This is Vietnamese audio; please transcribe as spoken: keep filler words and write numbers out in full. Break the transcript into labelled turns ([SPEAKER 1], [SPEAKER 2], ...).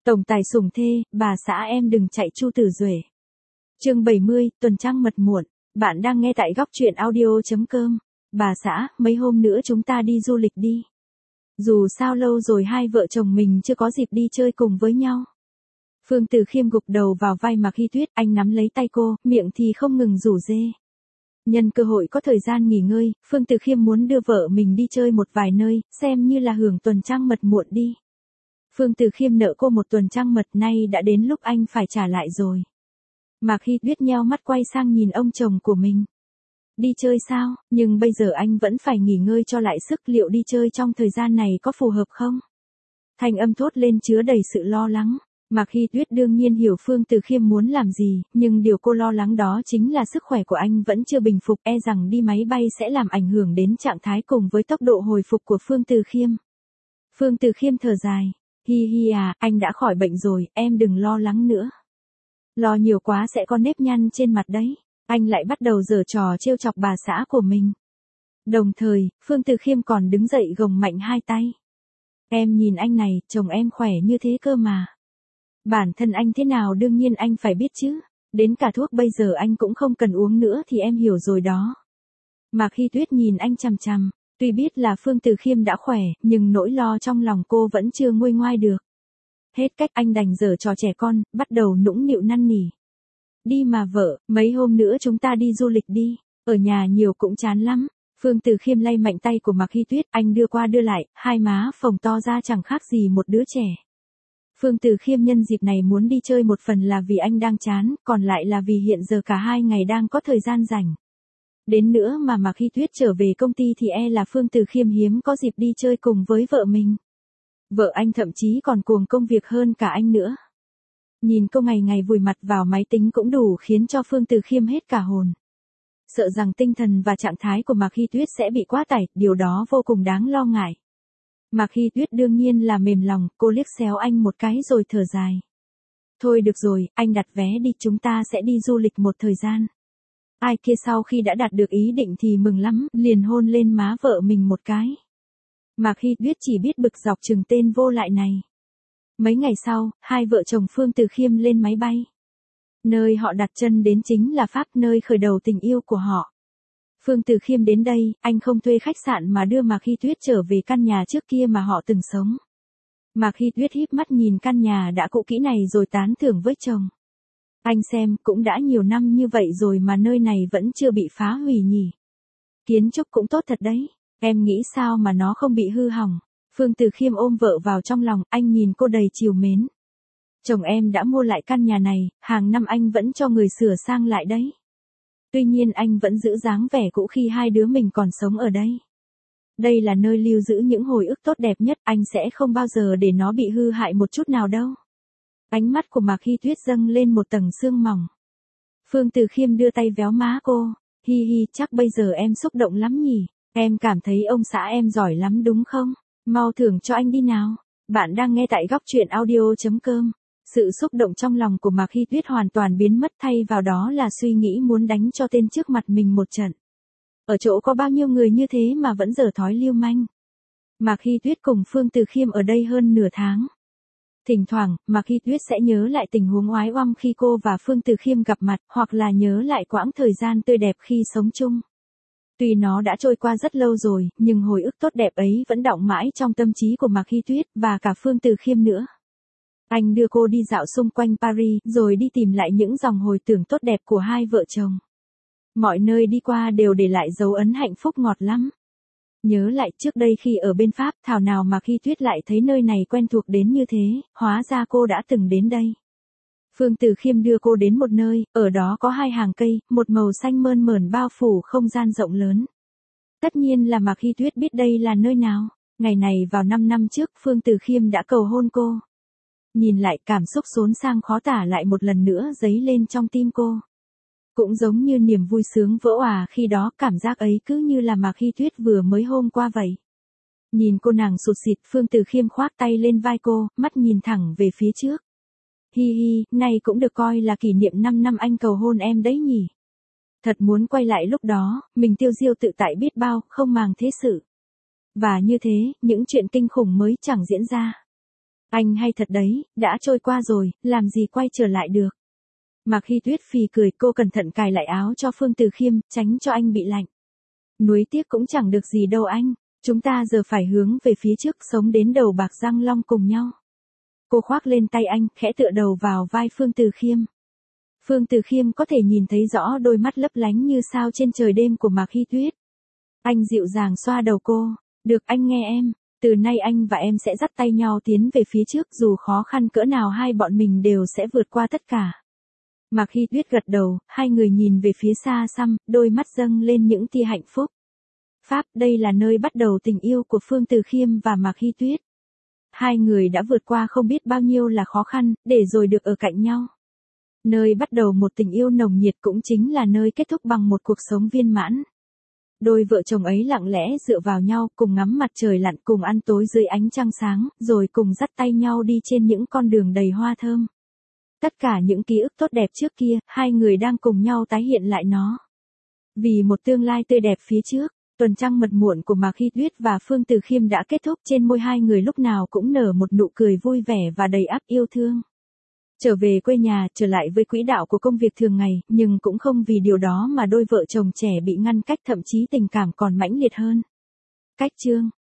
[SPEAKER 1] Tổng tài sủng thê, bà xã em đừng chạy Chu Tử Duệ. Chương bảy mươi, tuần trăng mật muộn. Bạn đang nghe tại góc truyện audio.com. Bà xã, mấy hôm nữa chúng ta đi du lịch đi. Dù sao lâu rồi hai vợ chồng mình chưa có dịp đi chơi cùng với nhau. Phương Từ Khiêm gục đầu vào vai Mạc Hy Tuyết, anh nắm lấy tay cô, miệng thì không ngừng rủ rê. Nhân cơ hội có thời gian nghỉ ngơi, Phương Từ Khiêm muốn đưa vợ mình đi chơi một vài nơi, xem như là hưởng tuần trăng mật muộn đi. Phương Từ Khiêm nợ cô một tuần trăng mật, nay đã đến lúc anh phải trả lại rồi. Mạc Hy Tuyết nheo mắt quay sang nhìn ông chồng của mình. Đi chơi sao, nhưng bây giờ anh vẫn phải nghỉ ngơi cho lại sức, liệu đi chơi trong thời gian này có phù hợp không? Thanh âm thốt lên chứa đầy sự lo lắng. Mạc Hy Tuyết đương nhiên hiểu Phương Từ Khiêm muốn làm gì, nhưng điều cô lo lắng đó chính là sức khỏe của anh vẫn chưa bình phục, e rằng đi máy bay sẽ làm ảnh hưởng đến trạng thái cùng với tốc độ hồi phục của Phương Từ Khiêm. Phương Từ Khiêm thở dài. Hi hi à, anh đã khỏi bệnh rồi, em đừng lo lắng nữa. Lo nhiều quá sẽ có nếp nhăn trên mặt đấy. Anh lại bắt đầu giở trò trêu chọc bà xã của mình. Đồng thời, Phương Từ Khiêm còn đứng dậy gồng mạnh hai tay. Em nhìn anh này, chồng em khỏe như thế cơ mà. Bản thân anh thế nào đương nhiên anh phải biết chứ. Đến cả thuốc bây giờ anh cũng không cần uống nữa thì em hiểu rồi đó. Mạc Hy Tuyết nhìn anh chằm chằm. Tuy biết là Phương Từ Khiêm đã khỏe, nhưng nỗi lo trong lòng cô vẫn chưa nguôi ngoai được. Hết cách anh đành giở trò trẻ con, bắt đầu nũng nịu năn nỉ. Đi mà vợ, mấy hôm nữa chúng ta đi du lịch đi, ở nhà nhiều cũng chán lắm. Phương Từ Khiêm lay mạnh tay của Mạc Hy Tuyết, anh đưa qua đưa lại, hai má phồng to ra chẳng khác gì một đứa trẻ. Phương Từ Khiêm nhân dịp này muốn đi chơi một phần là vì anh đang chán, còn lại là vì hiện giờ cả hai ngày đang có thời gian rảnh. Đến nữa mà Mạc Hy Tuyết trở về công ty thì e là Phương Từ Khiêm hiếm có dịp đi chơi cùng với vợ mình. Vợ anh thậm chí còn cuồng công việc hơn cả anh nữa. Nhìn cô ngày ngày vùi mặt vào máy tính cũng đủ khiến cho Phương Từ Khiêm hết cả hồn. Sợ rằng tinh thần và trạng thái của Mạc Hy Tuyết sẽ bị quá tải, điều đó vô cùng đáng lo ngại. Mạc Hy Tuyết đương nhiên là mềm lòng, cô liếc xéo anh một cái rồi thở dài. Thôi được rồi, anh đặt vé đi, chúng ta sẽ đi du lịch một thời gian. Ai kia sau khi đã đạt được ý định thì mừng lắm, liền hôn lên má vợ mình một cái. Mạc Hy Tuyết chỉ biết bực dọc chừng tên vô lại này. Mấy ngày sau, hai vợ chồng Phương Từ Khiêm lên máy bay. Nơi họ đặt chân đến chính là Pháp, nơi khởi đầu tình yêu của họ. Phương Từ Khiêm đến đây, anh không thuê khách sạn mà đưa Mạc Hy Tuyết trở về căn nhà trước kia mà họ từng sống. Mạc Hy Tuyết híp mắt nhìn căn nhà đã cũ kỹ này rồi tán thưởng với chồng. Anh xem, cũng đã nhiều năm như vậy rồi mà nơi này vẫn chưa bị phá hủy nhỉ. Kiến trúc cũng tốt thật đấy, em nghĩ sao mà nó không bị hư hỏng. Phương Từ Khiêm ôm vợ vào trong lòng, anh nhìn cô đầy trìu mến. Chồng em đã mua lại căn nhà này, hàng năm anh vẫn cho người sửa sang lại đấy. Tuy nhiên anh vẫn giữ dáng vẻ cũ khi hai đứa mình còn sống ở đây. Đây là nơi lưu giữ những hồi ức tốt đẹp nhất, anh sẽ không bao giờ để nó bị hư hại một chút nào đâu. Ánh mắt của Mạc Hy Tuyết dâng lên một tầng sương mỏng. Phương Từ Khiêm đưa tay véo má cô. Hi hi, chắc bây giờ em xúc động lắm nhỉ. Em cảm thấy ông xã em giỏi lắm đúng không? Mau thưởng cho anh đi nào. Bạn đang nghe tại góc truyện audio.com. Sự xúc động trong lòng của Mạc Hy Tuyết hoàn toàn biến mất, thay vào đó là suy nghĩ muốn đánh cho tên trước mặt mình một trận. Ở chỗ có bao nhiêu người như thế mà vẫn dở thói lưu manh. Mạc Hy Tuyết cùng Phương Từ Khiêm ở đây hơn nửa tháng. Thỉnh thoảng, Mạc Hy Tuyết sẽ nhớ lại tình huống oái oăm khi cô và Phương Từ Khiêm gặp mặt, hoặc là nhớ lại quãng thời gian tươi đẹp khi sống chung. Tuy nó đã trôi qua rất lâu rồi, nhưng hồi ức tốt đẹp ấy vẫn đọng mãi trong tâm trí của Mạc Hy Tuyết, và cả Phương Từ Khiêm nữa. Anh đưa cô đi dạo xung quanh Paris, rồi đi tìm lại những dòng hồi tưởng tốt đẹp của hai vợ chồng. Mọi nơi đi qua đều để lại dấu ấn hạnh phúc ngọt lắm. Nhớ lại trước đây khi ở bên Pháp, thảo nào Mạc Hy Tuyết lại thấy nơi này quen thuộc đến như thế, hóa ra cô đã từng đến đây. Phương Từ Khiêm đưa cô đến một nơi, ở đó có hai hàng cây, một màu xanh mơn mởn bao phủ không gian rộng lớn. Tất nhiên là Mạc Hy Tuyết biết đây là nơi nào. Ngày này vào năm năm trước, Phương Từ Khiêm đã cầu hôn cô. Nhìn lại, cảm xúc xốn sang khó tả lại một lần nữa dấy lên trong tim cô. Cũng giống như niềm vui sướng vỡ òa khi đó, cảm giác ấy cứ như là Mạc Hy Tuyết vừa mới hôm qua vậy. Nhìn cô nàng sụt sịt, Phương Từ Khiêm khoác tay lên vai cô, mắt nhìn thẳng về phía trước. Hi hi, này cũng được coi là kỷ niệm năm năm anh cầu hôn em đấy nhỉ. Thật muốn quay lại lúc đó, mình tiêu diêu tự tại biết bao, không màng thế sự. Và như thế, những chuyện kinh khủng mới chẳng diễn ra. Anh hay thật đấy, đã trôi qua rồi, làm gì quay trở lại được. Mạc Hy Tuyết phì cười, cô cẩn thận cài lại áo cho Phương Từ Khiêm, tránh cho anh bị lạnh. Nuối tiếc cũng chẳng được gì đâu anh, chúng ta giờ phải hướng về phía trước, sống đến đầu bạc răng long cùng nhau. Cô khoác lên tay anh, khẽ tựa đầu vào vai Phương Từ Khiêm. Phương Từ Khiêm có thể nhìn thấy rõ đôi mắt lấp lánh như sao trên trời đêm của Mạc Hy Tuyết. Anh dịu dàng xoa đầu cô, được anh nghe em, từ nay anh và em sẽ dắt tay nhau tiến về phía trước, dù khó khăn cỡ nào hai bọn mình đều sẽ vượt qua tất cả. Mạc Hy Tuyết gật đầu, hai người nhìn về phía xa xăm, đôi mắt dâng lên những tia hạnh phúc. Pháp, đây là nơi bắt đầu tình yêu của Phương Từ Khiêm và Mạc Hy Tuyết. Hai người đã vượt qua không biết bao nhiêu là khó khăn, để rồi được ở cạnh nhau. Nơi bắt đầu một tình yêu nồng nhiệt cũng chính là nơi kết thúc bằng một cuộc sống viên mãn. Đôi vợ chồng ấy lặng lẽ dựa vào nhau, cùng ngắm mặt trời lặn, cùng ăn tối dưới ánh trăng sáng, rồi cùng dắt tay nhau đi trên những con đường đầy hoa thơm. Tất cả những ký ức tốt đẹp trước kia, hai người đang cùng nhau tái hiện lại nó. Vì một tương lai tươi đẹp phía trước, tuần trăng mật muộn của Mạc Hy Tuyết và Phương Từ Khiêm đã kết thúc, trên môi hai người lúc nào cũng nở một nụ cười vui vẻ và đầy ắp yêu thương. Trở về quê nhà, trở lại với quỹ đạo của công việc thường ngày, nhưng cũng không vì điều đó mà đôi vợ chồng trẻ bị ngăn cách, thậm chí tình cảm còn mãnh liệt hơn. Cách chương